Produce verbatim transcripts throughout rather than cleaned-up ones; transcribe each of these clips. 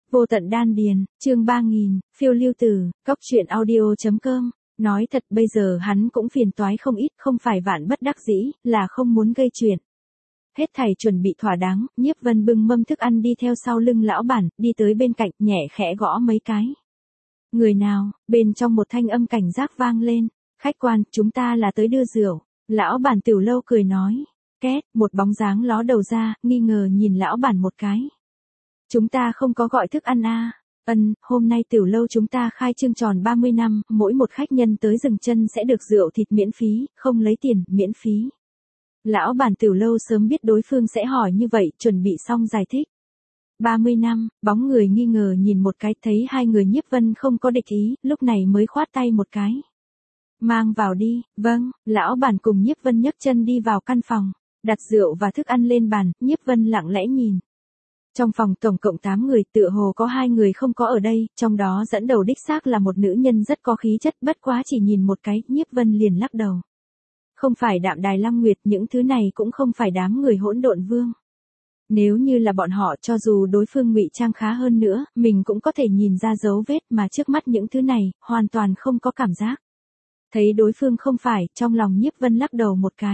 Vô tận đan điền, chương ba nghìn, phiêu lưu tử, cóc truyện audio.com. Nói thật bây giờ hắn cũng phiền toái không ít, không phải vạn bất đắc dĩ, là không muốn gây chuyện. Hết thảy chuẩn bị thỏa đáng, Nhiếp Vân bưng mâm thức ăn đi theo sau lưng lão bản, đi tới bên cạnh, nhẹ khẽ gõ mấy cái. Người nào, bên trong một thanh âm cảnh giác vang lên, khách quan, chúng ta là tới đưa rượu. Lão bản tiểu lâu cười nói, két, một bóng dáng ló đầu ra, nghi ngờ nhìn lão bản một cái. Chúng ta không có gọi thức ăn à. Ân, hôm nay tiểu lâu chúng ta khai trương tròn ba mươi năm, mỗi một khách nhân tới dừng chân sẽ được rượu thịt miễn phí, không lấy tiền, miễn phí. Lão bản tiểu lâu sớm biết đối phương sẽ hỏi như vậy, chuẩn bị xong giải thích. ba mươi năm, bóng người nghi ngờ nhìn một cái, thấy hai người Nhiếp Vân không có địch ý, lúc này mới khoát tay một cái. Mang vào đi, vâng, lão bản cùng Nhiếp Vân nhấc chân đi vào căn phòng, đặt rượu và thức ăn lên bàn, Nhiếp Vân lặng lẽ nhìn. Trong phòng tổng cộng tám người, tựa hồ có hai người không có ở đây, trong đó dẫn đầu đích xác là một nữ nhân rất có khí chất, bất quá chỉ nhìn một cái, Nhiếp Vân liền lắc đầu. Không phải Đạm Đài Lăng Nguyệt, những thứ này cũng không phải đám người hỗn độn vương. Nếu như là bọn họ, cho dù đối phương ngụy trang khá hơn nữa, mình cũng có thể nhìn ra dấu vết, mà trước mắt những thứ này, hoàn toàn không có cảm giác. Thấy đối phương không phải, trong lòng Nhiếp Vân lắc đầu một cái.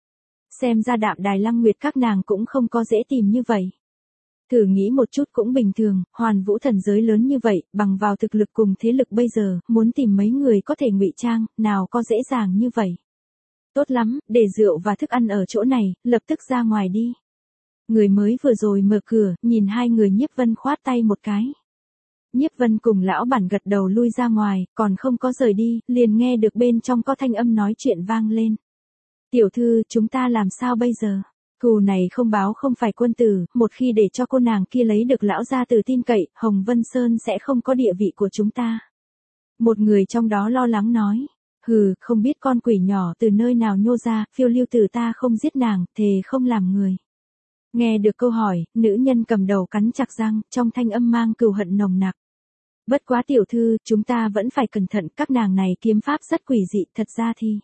Xem ra Đạm Đài Lăng Nguyệt các nàng cũng không có dễ tìm như vậy. Thử nghĩ một chút cũng bình thường, hoàn vũ thần giới lớn như vậy, bằng vào thực lực cùng thế lực bây giờ, muốn tìm mấy người có thể ngụy trang, nào có dễ dàng như vậy. Tốt lắm, để rượu và thức ăn ở chỗ này, lập tức ra ngoài đi. Người mới vừa rồi mở cửa, nhìn hai người Nhiếp Vân khoát tay một cái. Nhiếp Vân cùng lão bản gật đầu lui ra ngoài, còn không có rời đi, liền nghe được bên trong có thanh âm nói chuyện vang lên. Tiểu thư, chúng ta làm sao bây giờ? Thù này không báo không phải quân tử, một khi để cho cô nàng kia lấy được lão gia tử tin cậy, Hồng Vân Sơn sẽ không có địa vị của chúng ta. Một người trong đó lo lắng nói, hừ, không biết con quỷ nhỏ từ nơi nào nhô ra, phiêu lưu tử ta không giết nàng, thề không làm người. Nghe được câu hỏi, nữ nhân cầm đầu cắn chặt răng, trong thanh âm mang cừu hận nồng nặc. Bất quá tiểu thư, chúng ta vẫn phải cẩn thận, các nàng này kiếm pháp rất quỷ dị, thật ra thì.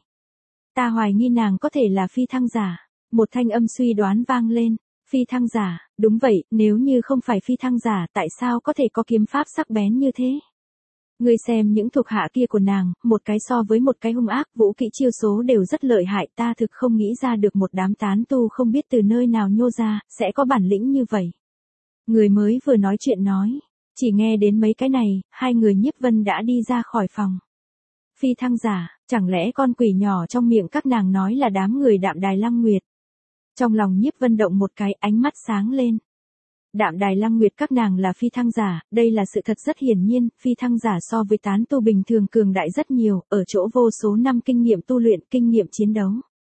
Ta hoài nghi nàng có thể là phi thăng giả. Một thanh âm suy đoán vang lên, phi thăng giả, đúng vậy, nếu như không phải phi thăng giả, tại sao có thể có kiếm pháp sắc bén như thế? Ngươi xem những thuộc hạ kia của nàng, một cái so với một cái hung ác, vũ kỹ chiêu số đều rất lợi hại, ta thực không nghĩ ra được một đám tán tu không biết từ nơi nào nhô ra, sẽ có bản lĩnh như vậy. Người mới vừa nói chuyện nói, chỉ nghe đến mấy cái này, hai người Nhiếp Vân đã đi ra khỏi phòng. Phi thăng giả, chẳng lẽ con quỷ nhỏ trong miệng các nàng nói là đám người Đạm Đài Lăng Nguyệt? Trong lòng Nhiếp Vân động một cái, ánh mắt sáng lên. Đạm Đài Lăng Nguyệt các nàng là phi thăng giả, đây là sự thật rất hiển nhiên, phi thăng giả so với tán tu bình thường cường đại rất nhiều, ở chỗ vô số năm kinh nghiệm tu luyện, kinh nghiệm chiến đấu.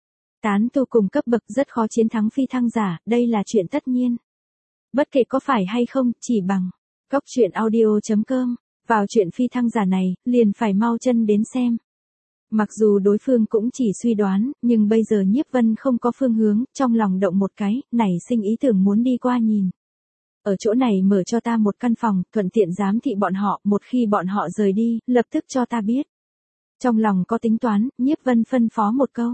Tán tu cùng cấp bậc rất khó chiến thắng phi thăng giả, đây là chuyện tất nhiên. Bất kể có phải hay không, chỉ bằng cóc truyện audio.com, vào chuyện phi thăng giả này, liền phải mau chân đến xem. Mặc dù đối phương cũng chỉ suy đoán, nhưng bây giờ Nhiếp Vân không có phương hướng, trong lòng động một cái, nảy sinh ý tưởng muốn đi qua nhìn. Ở chỗ này mở cho ta một căn phòng, thuận tiện giám thị bọn họ, một khi bọn họ rời đi, lập tức cho ta biết. Trong lòng có tính toán, Nhiếp Vân phân phó một câu.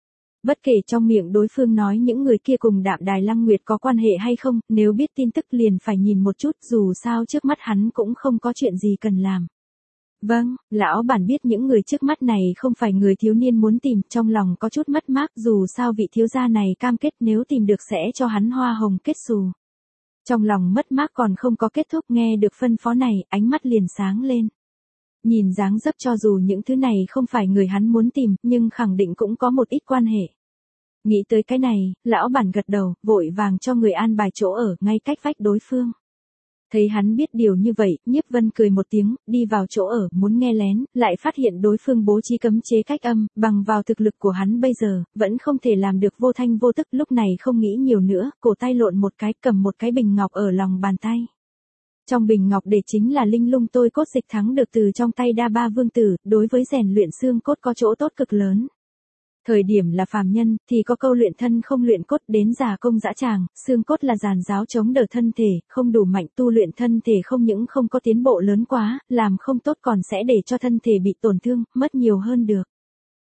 Bất kể trong miệng đối phương nói những người kia cùng Đạm Đài Lăng Nguyệt có quan hệ hay không, nếu biết tin tức liền phải nhìn một chút, dù sao trước mắt hắn cũng không có chuyện gì cần làm. Vâng, lão bản biết những người trước mắt này không phải người thiếu niên muốn tìm, trong lòng có chút mất mát, dù sao vị thiếu gia này cam kết nếu tìm được sẽ cho hắn hoa hồng kết xù. Trong lòng mất mát còn không có kết thúc, nghe được phân phó này, ánh mắt liền sáng lên. Nhìn dáng dấp cho dù những thứ này không phải người hắn muốn tìm, nhưng khẳng định cũng có một ít quan hệ. Nghĩ tới cái này, lão bản gật đầu, vội vàng cho người an bài chỗ ở, ngay cách vách đối phương. Thấy hắn biết điều như vậy, Nhiếp Vân cười một tiếng, đi vào chỗ ở, muốn nghe lén, lại phát hiện đối phương bố trí cấm chế cách âm, bằng vào thực lực của hắn bây giờ, vẫn không thể làm được vô thanh vô tức, lúc này không nghĩ nhiều nữa, cổ tay lộn một cái, cầm một cái bình ngọc ở lòng bàn tay. Trong bình ngọc để chính là linh lung tôi cốt dịch thắng được từ trong tay Đa Ba Vương Tử, đối với rèn luyện xương cốt có chỗ tốt cực lớn. Thời điểm là phàm nhân, thì có câu luyện thân không luyện cốt, đến già công dã tràng, xương cốt là giàn giáo chống đỡ thân thể, không đủ mạnh, tu luyện thân thể không những không có tiến bộ lớn quá, làm không tốt còn sẽ để cho thân thể bị tổn thương, mất nhiều hơn được.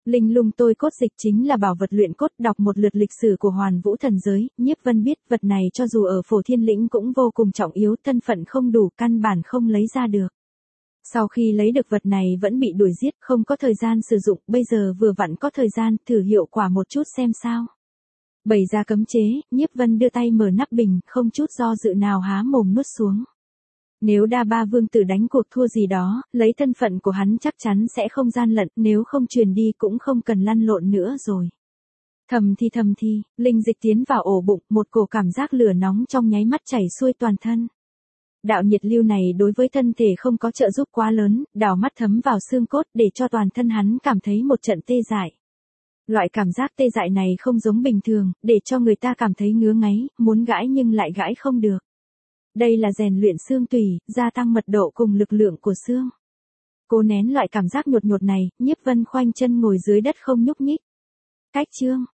Linh lung tôi cốt dịch chính là bảo vật luyện cốt, đọc một lượt lịch sử của Hoàn Vũ thần giới, Nhiếp Vân biết vật này cho dù ở Phổ Thiên Lĩnh cũng vô cùng trọng yếu, thân phận không đủ, căn bản không lấy ra được. Sau khi lấy được vật này vẫn bị đuổi giết, không có thời gian sử dụng, bây giờ vừa vặn có thời gian, thử hiệu quả một chút xem sao. Bày ra cấm chế, Nhiếp Vân đưa tay mở nắp bình, không chút do dự nào há mồm nuốt xuống. Nếu đa ba vương tử đánh cuộc thua gì đó, lấy thân phận của hắn chắc chắn sẽ không gian lận, nếu không truyền đi cũng không cần lăn lộn nữa rồi. Thầm thi thầm thi, linh dịch tiến vào ổ bụng, một cổ cảm giác lửa nóng trong nháy mắt chảy xuôi toàn thân. Đạo nhiệt lưu này đối với thân thể không có trợ giúp quá lớn, đảo mắt thấm vào xương cốt để cho toàn thân hắn cảm thấy một trận tê dại. Loại cảm giác tê dại này không giống bình thường, để cho người ta cảm thấy ngứa ngáy, muốn gãi nhưng lại gãi không được. Đây là rèn luyện xương tủy, gia tăng mật độ cùng lực lượng của xương. Cố nén loại cảm giác nhột nhột này, Nhiếp Vân khoanh chân ngồi dưới đất không nhúc nhích. Cách chương